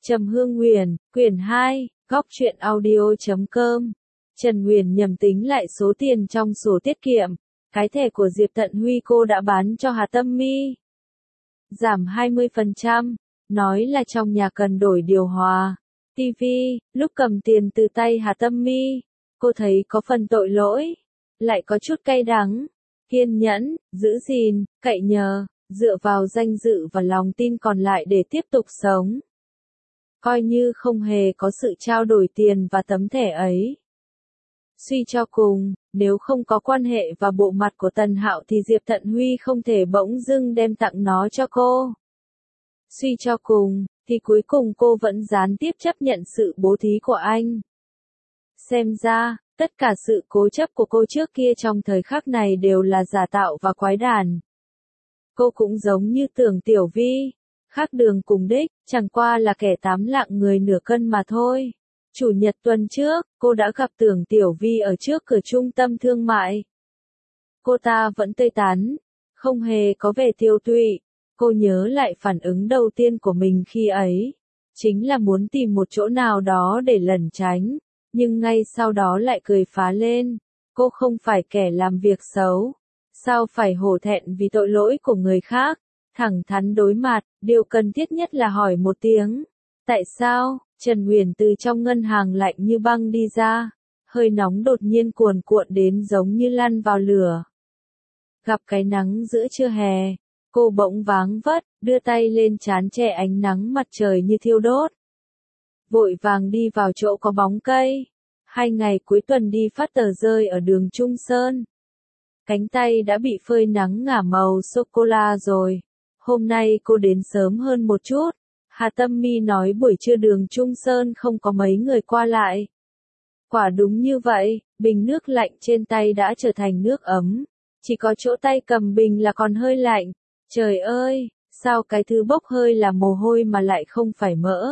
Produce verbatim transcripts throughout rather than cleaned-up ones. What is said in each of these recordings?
Trầm Hương Nguyền, quyển hai, góc truyện audio chấm com. Trần Nguyền nhầm tính lại số tiền trong sổ tiết kiệm. Cái thẻ của Diệp Tận Huy cô đã bán cho Hà Tâm My. Giảm hai mươi phần trăm. Nói là trong nhà cần đổi điều hòa, tivi. Lúc cầm tiền từ tay Hà Tâm My, cô thấy có phần tội lỗi, lại có chút cay đắng. Kiên nhẫn, giữ gìn, cậy nhờ, dựa vào danh dự và lòng tin còn lại để tiếp tục sống. Coi như không hề có sự trao đổi tiền và tấm thẻ ấy. Suy cho cùng, nếu không có quan hệ và bộ mặt của Tần Hạo thì Diệp Tận Huy không thể bỗng dưng đem tặng nó cho cô. Suy cho cùng, thì cuối cùng cô vẫn gián tiếp chấp nhận sự bố thí của anh. Xem ra, tất cả sự cố chấp của cô trước kia trong thời khắc này đều là giả tạo và quái đản. Cô cũng giống như Tưởng Tiểu Vi, khác đường cùng đích, chẳng qua là kẻ tám lạng người nửa cân mà thôi. Chủ nhật tuần trước, cô đã gặp Tưởng Tiểu Vi ở trước cửa trung tâm thương mại. Cô ta vẫn tươi tắn, không hề có vẻ tiêu tụy. Cô nhớ lại phản ứng đầu tiên của mình khi ấy, chính là muốn tìm một chỗ nào đó để lẩn tránh, nhưng ngay sau đó lại cười phá lên. Cô không phải kẻ làm việc xấu, sao phải hổ thẹn vì tội lỗi của người khác, thẳng thắn đối mặt, điều cần thiết nhất là hỏi một tiếng. Tại sao? Trần Nguyền từ trong ngân hàng lạnh như băng đi ra, hơi nóng đột nhiên cuồn cuộn đến giống như lăn vào lửa. Gặp cái nắng giữa trưa hè, cô bỗng váng vất, đưa tay lên trán che ánh nắng mặt trời như thiêu đốt. Vội vàng đi vào chỗ có bóng cây. Hai ngày cuối tuần đi phát tờ rơi ở đường Trung Sơn. Cánh tay đã bị phơi nắng ngả màu sô-cô-la rồi. Hôm nay cô đến sớm hơn một chút. Hà Tâm My nói buổi trưa đường Trung Sơn không có mấy người qua lại. Quả đúng như vậy, bình nước lạnh trên tay đã trở thành nước ấm. Chỉ có chỗ tay cầm bình là còn hơi lạnh. Trời ơi, sao cái thứ bốc hơi là mồ hôi mà lại không phải mỡ.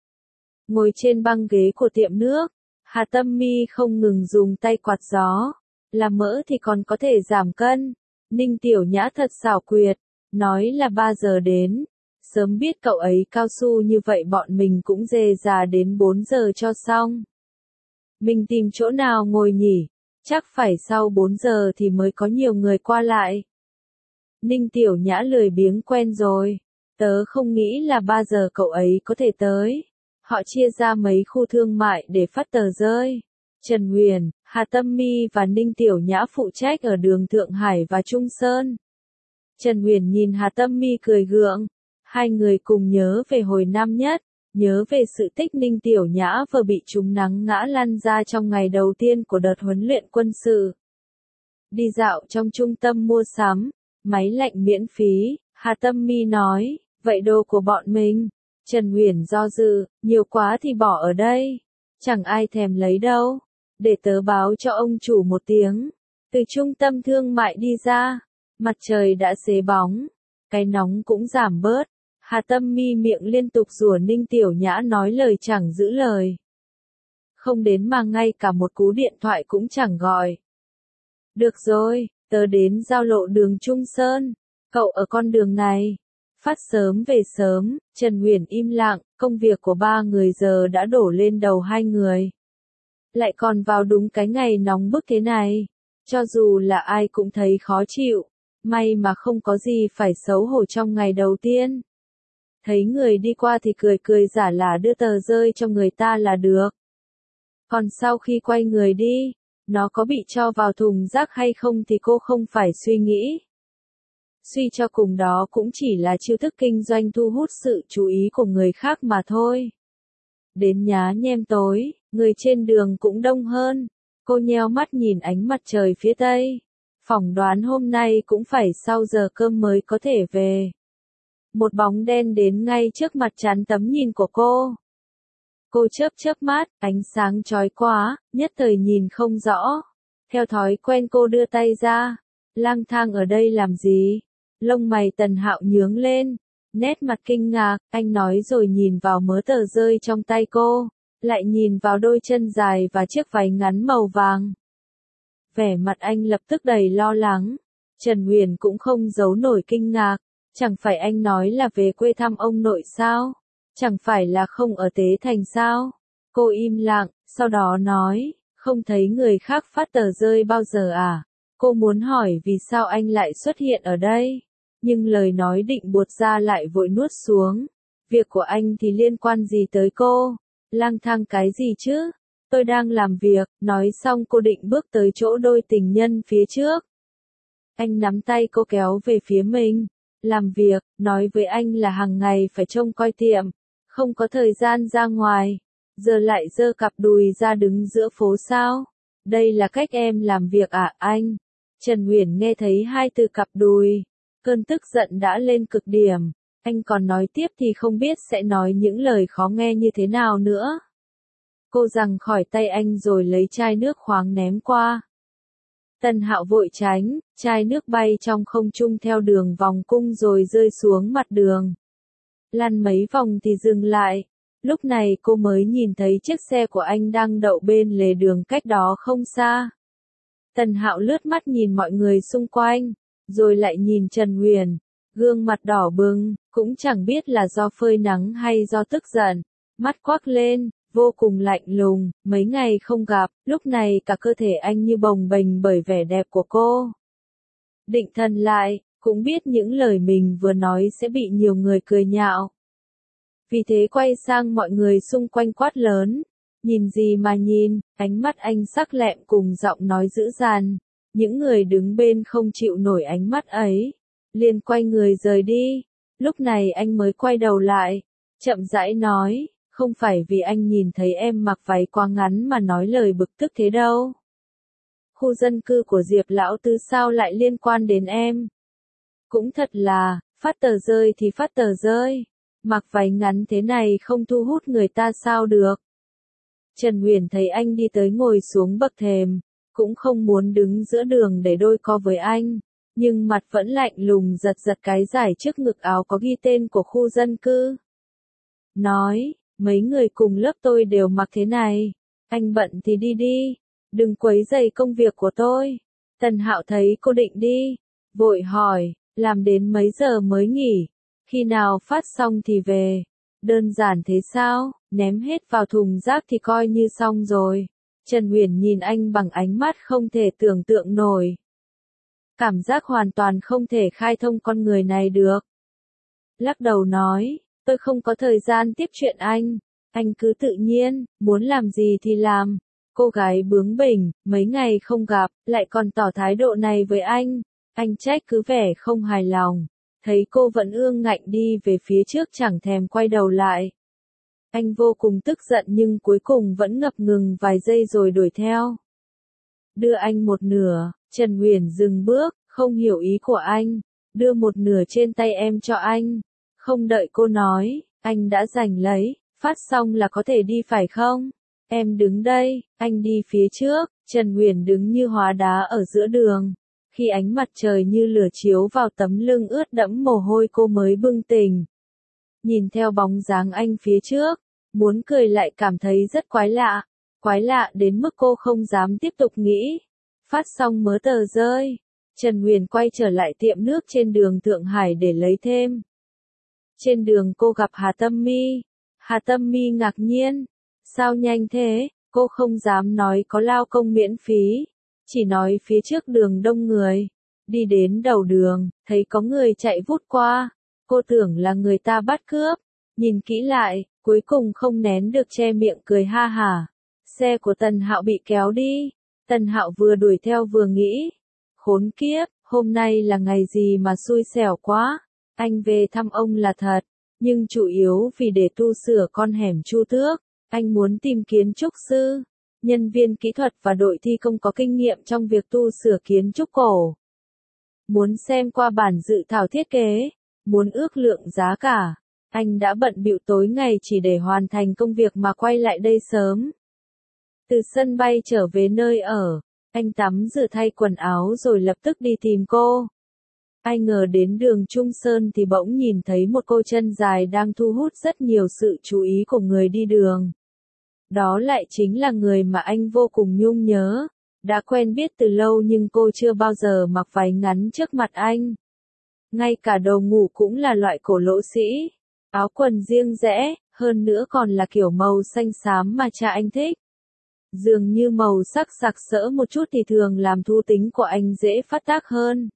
Ngồi trên băng ghế của tiệm nước, Hà Tâm My không ngừng dùng tay quạt gió. Là mỡ thì còn có thể giảm cân. Ninh Tiểu Nhã thật xảo quyệt, nói là ba giờ đến. Sớm biết cậu ấy cao su như vậy bọn mình cũng dề già đến bốn giờ cho xong. Mình tìm chỗ nào ngồi nhỉ? Chắc phải sau bốn giờ thì mới có nhiều người qua lại. Ninh Tiểu Nhã lười biếng quen rồi. Tớ không nghĩ là ba giờ cậu ấy có thể tới. Họ chia ra mấy khu thương mại để phát tờ rơi. Trần Nguyền, Hà Tâm My và Ninh Tiểu Nhã phụ trách ở đường Thượng Hải và Trung Sơn. Trần Nguyền nhìn Hà Tâm My cười gượng. Hai người cùng nhớ về hồi năm nhất, nhớ về sự tích Ninh Tiểu Nhã vừa bị trúng nắng ngã lăn ra trong ngày đầu tiên của đợt huấn luyện quân sự. Đi dạo trong trung tâm mua sắm, máy lạnh miễn phí, Hà Tâm My nói, vậy đồ của bọn mình. Trần Nguyền do dự, nhiều quá thì bỏ ở đây, chẳng ai thèm lấy đâu, để tớ báo cho ông chủ một tiếng. Từ trung tâm thương mại đi ra, mặt trời đã xế bóng, cái nóng cũng giảm bớt. Hà Tâm My miệng liên tục rủa Ninh Tiểu Nhã nói lời chẳng giữ lời. Không đến mà ngay cả một cú điện thoại cũng chẳng gọi. Được rồi, tớ đến giao lộ đường Trung Sơn, cậu ở con đường này. Phát sớm về sớm, Trần Nguyền im lặng, công việc của ba người giờ đã đổ lên đầu hai người. Lại còn vào đúng cái ngày nóng bức thế này, cho dù là ai cũng thấy khó chịu, may mà không có gì phải xấu hổ trong ngày đầu tiên. Thấy người đi qua thì cười cười giả là đưa tờ rơi cho người ta là được. Còn sau khi quay người đi, nó có bị cho vào thùng rác hay không thì cô không phải suy nghĩ. Suy cho cùng đó cũng chỉ là chiêu thức kinh doanh thu hút sự chú ý của người khác mà thôi. Đến nhá nhem tối, người trên đường cũng đông hơn. Cô nheo mắt nhìn ánh mặt trời phía tây. Phỏng đoán hôm nay cũng phải sau giờ cơm mới có thể về. Một bóng đen đến ngay trước mặt chắn tấm nhìn của cô. Cô chớp chớp mắt, ánh sáng chói quá, nhất thời nhìn không rõ. Theo thói quen cô đưa tay ra. Lang thang ở đây làm gì? Lông mày Tần Hạo nhướng lên. Nét mặt kinh ngạc, anh nói rồi nhìn vào mớ tờ rơi trong tay cô. Lại nhìn vào đôi chân dài và chiếc váy ngắn màu vàng. Vẻ mặt anh lập tức đầy lo lắng. Trần Nguyền cũng không giấu nổi kinh ngạc. Chẳng phải anh nói là về quê thăm ông nội sao? Chẳng phải là không ở Tế Thành sao? Cô im lặng, sau đó nói, không thấy người khác phát tờ rơi bao giờ à? Cô muốn hỏi vì sao anh lại xuất hiện ở đây, nhưng lời nói định buột ra lại vội nuốt xuống. Việc của anh thì liên quan gì tới cô? Lang thang cái gì chứ? Tôi đang làm việc, nói xong cô định bước tới chỗ đôi tình nhân phía trước. Anh nắm tay cô kéo về phía mình. Làm việc, nói với anh là hàng ngày phải trông coi tiệm, không có thời gian ra ngoài. Giờ lại giơ cặp đùi ra đứng giữa phố sao? Đây là cách em làm việc à anh? Trần Uyển nghe thấy hai từ cặp đùi. Cơn tức giận đã lên cực điểm. Anh còn nói tiếp thì không biết sẽ nói những lời khó nghe như thế nào nữa. Cô giằng khỏi tay anh rồi lấy chai nước khoáng ném qua. Tần Hạo vội tránh, chai nước bay trong không trung theo đường vòng cung rồi rơi xuống mặt đường. Lăn mấy vòng thì dừng lại. Lúc này cô mới nhìn thấy chiếc xe của anh đang đậu bên lề đường cách đó không xa. Tần Hạo lướt mắt nhìn mọi người xung quanh, rồi lại nhìn Trần Uyển, gương mặt đỏ bừng, cũng chẳng biết là do phơi nắng hay do tức giận, mắt quắc lên, vô cùng lạnh lùng, mấy ngày không gặp, lúc này cả cơ thể anh như bồng bềnh bởi vẻ đẹp của cô. Định thần lại, cũng biết những lời mình vừa nói sẽ bị nhiều người cười nhạo. Vì thế quay sang mọi người xung quanh quát lớn, nhìn gì mà nhìn, ánh mắt anh sắc lẹm cùng giọng nói dữ dằn. Những người đứng bên không chịu nổi ánh mắt ấy, liền quay người rời đi. Lúc này anh mới quay đầu lại, chậm rãi nói, không phải vì anh nhìn thấy em mặc váy quá ngắn mà nói lời bực tức thế đâu. Khu dân cư của Diệp lão tứ sao lại liên quan đến em? Cũng thật là, phát tờ rơi thì phát tờ rơi, mặc váy ngắn thế này không thu hút người ta sao được. Trần Uyển thấy anh đi tới ngồi xuống bậc thềm, cũng không muốn đứng giữa đường để đôi co với anh, nhưng mặt vẫn lạnh lùng giật giật cái giải trước ngực áo có ghi tên của khu dân cư. Nói, mấy người cùng lớp tôi đều mặc thế này, anh bận thì đi đi, đừng quấy rầy công việc của tôi. Tần Hạo thấy cô định đi, vội hỏi, làm đến mấy giờ mới nghỉ, khi nào phát xong thì về. Đơn giản thế sao, ném hết vào thùng rác thì coi như xong rồi. Trần Uyển nhìn anh bằng ánh mắt không thể tưởng tượng nổi. Cảm giác hoàn toàn không thể khai thông con người này được. Lắc đầu nói, tôi không có thời gian tiếp chuyện anh, anh cứ tự nhiên, muốn làm gì thì làm. Cô gái bướng bỉnh, mấy ngày không gặp, lại còn tỏ thái độ này với anh. Anh trách cứ vẻ không hài lòng. Thấy cô vẫn ương ngạnh đi về phía trước chẳng thèm quay đầu lại. Anh vô cùng tức giận nhưng cuối cùng vẫn ngập ngừng vài giây rồi đuổi theo. Đưa anh một nửa, Trần Uyển dừng bước, không hiểu ý của anh. Đưa một nửa trên tay em cho anh. Không đợi cô nói, anh đã giành lấy, phát xong là có thể đi phải không? Em đứng đây, anh đi phía trước, Trần Uyển đứng như hóa đá ở giữa đường. Khi ánh mặt trời như lửa chiếu vào tấm lưng ướt đẫm mồ hôi cô mới bừng tỉnh. Nhìn theo bóng dáng anh phía trước, muốn cười lại cảm thấy rất quái lạ. Quái lạ đến mức cô không dám tiếp tục nghĩ. Phát xong mớ tờ rơi, Trần Uyển quay trở lại tiệm nước trên đường Thượng Hải để lấy thêm. Trên đường cô gặp Hà Tâm Mi. Hà Tâm Mi ngạc nhiên. Sao nhanh thế? Cô không dám nói có lao công miễn phí. Chỉ nói phía trước đường đông người. Đi đến đầu đường, thấy có người chạy vút qua. Cô tưởng là người ta bắt cướp. Nhìn kỹ lại, cuối cùng không nén được che miệng cười ha hả. Xe của Tần Hạo bị kéo đi. Tần Hạo vừa đuổi theo vừa nghĩ. Khốn kiếp, hôm nay là ngày gì mà xui xẻo quá. Anh về thăm ông là thật, nhưng chủ yếu vì để tu sửa con hẻm Chu Tước. Anh muốn tìm kiến trúc sư, nhân viên kỹ thuật và đội thi công có kinh nghiệm trong việc tu sửa kiến trúc cổ. Muốn xem qua bản dự thảo thiết kế, muốn ước lượng giá cả. Anh đã bận bịu tối ngày chỉ để hoàn thành công việc mà quay lại đây sớm. Từ sân bay trở về nơi ở, anh tắm rửa thay quần áo rồi lập tức đi tìm cô. Ai ngờ đến đường Trung Sơn thì bỗng nhìn thấy một cô chân dài đang thu hút rất nhiều sự chú ý của người đi đường. Đó lại chính là người mà anh vô cùng nhung nhớ. Đã quen biết từ lâu nhưng cô chưa bao giờ mặc váy ngắn trước mặt anh. Ngay cả đồ ngủ cũng là loại cổ lỗ sĩ. Áo quần riêng rẽ, Hơn nữa còn là kiểu màu xanh xám mà cha anh thích. Dường như màu sắc sặc sỡ một chút thì thường làm thú tính của anh dễ phát tác hơn.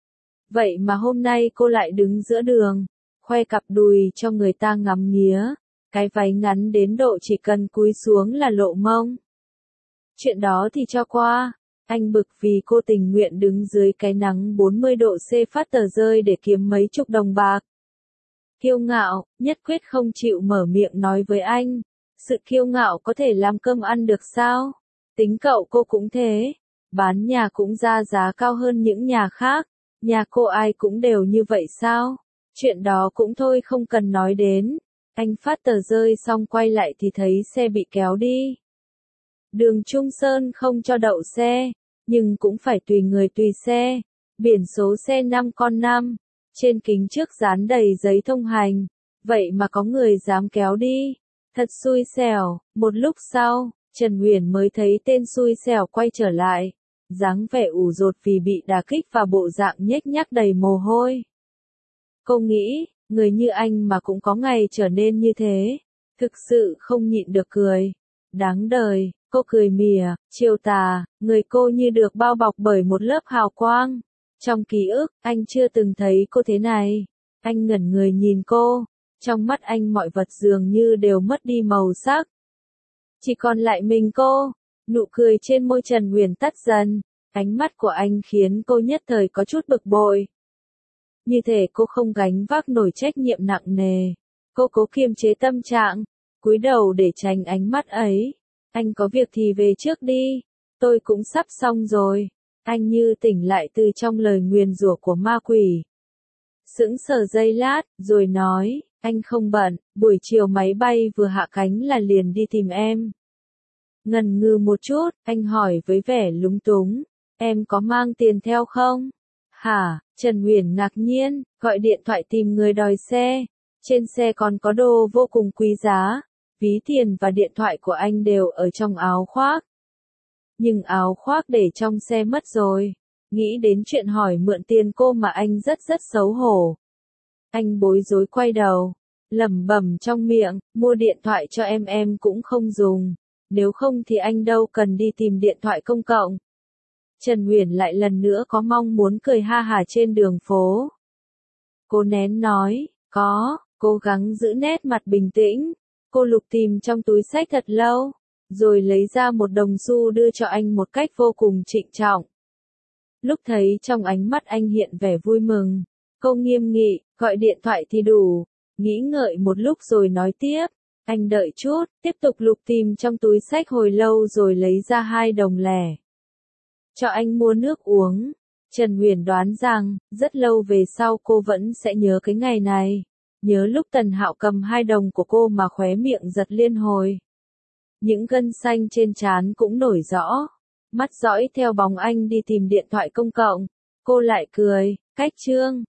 Vậy mà hôm nay cô lại đứng giữa đường, khoe cặp đùi cho người ta ngắm nghía, cái váy ngắn đến độ chỉ cần cúi xuống là lộ mông. Chuyện đó thì cho qua, anh bực vì cô tình nguyện đứng dưới cái nắng bốn mươi độ C phát tờ rơi để kiếm mấy chục đồng bạc. Kiêu ngạo, nhất quyết không chịu mở miệng nói với anh. Sự kiêu ngạo có thể làm cơm ăn được sao? Tính cậu cô cũng thế. Bán nhà cũng ra giá cao hơn những nhà khác. Nhà cô ai cũng đều như vậy sao? Chuyện đó cũng thôi không cần nói đến. Anh phát tờ rơi xong quay lại thì thấy xe bị kéo đi. Đường Trung Sơn không cho đậu xe, nhưng cũng phải tùy người tùy xe. Biển số xe năm con năm, trên kính trước dán đầy giấy thông hành. Vậy mà có người dám kéo đi. Thật xui xẻo. Một lúc sau, Trần Huyền mới thấy tên xui xẻo quay trở lại. Dáng vẻ ủ rột vì bị đả kích và bộ dạng nhếch nhác đầy mồ hôi. Cô nghĩ, người như anh mà cũng có ngày trở nên như thế. Thực sự không nhịn được cười. Đáng đời, cô cười mỉa, chiều tà, người cô như được bao bọc bởi một lớp hào quang. Trong ký ức, anh chưa từng thấy cô thế này. Anh ngẩn người nhìn cô. Trong mắt anh mọi vật dường như đều mất đi màu sắc. Chỉ còn lại mình cô. Nụ cười trên môi Trần Huyền tắt dần. Ánh mắt của anh khiến cô nhất thời có chút bực bội. Như thể cô không gánh vác nổi trách nhiệm nặng nề. Cô cố kiềm chế tâm trạng, cúi đầu để tránh ánh mắt ấy. Anh có việc thì về trước đi. Tôi cũng sắp xong rồi. Anh như tỉnh lại từ trong lời nguyền rủa của ma quỷ. Sững sờ giây lát, rồi nói, anh không bận, buổi chiều máy bay vừa hạ cánh là liền đi tìm em. Ngần ngừ một chút, anh hỏi với vẻ lúng túng, em có mang tiền theo không? Hả? Trần Huyền ngạc nhiên, gọi điện thoại tìm người đòi xe. Trên xe còn có đồ vô cùng quý giá. Ví tiền và điện thoại của anh đều ở trong áo khoác. Nhưng áo khoác để trong xe mất rồi. Nghĩ đến chuyện hỏi mượn tiền cô mà anh rất rất xấu hổ. Anh bối rối quay đầu, lẩm bẩm trong miệng, mua điện thoại cho em em cũng không dùng. Nếu không thì anh đâu cần đi tìm điện thoại công cộng. Trần Huyền lại lần nữa có mong muốn cười ha hả trên đường phố. Cô nén nói, có, cố gắng giữ nét mặt bình tĩnh. Cô lục tìm trong túi xách thật lâu, rồi lấy ra một đồng xu đưa cho anh một cách vô cùng trịnh trọng. Lúc thấy trong ánh mắt anh hiện vẻ vui mừng, cô nghiêm nghị, gọi điện thoại thì đủ. Nghĩ ngợi một lúc rồi nói tiếp, anh đợi chút, tiếp tục lục tìm trong túi xách hồi lâu rồi lấy ra hai đồng lẻ. Cho anh mua nước uống. Trần Huyền đoán rằng, rất lâu về sau cô vẫn sẽ nhớ cái ngày này. Nhớ lúc Tần Hạo cầm hai đồng của cô mà khóe miệng giật liên hồi. Những gân xanh trên trán cũng nổi rõ. Mắt dõi theo bóng anh đi tìm điện thoại công cộng. Cô lại cười, cách chương.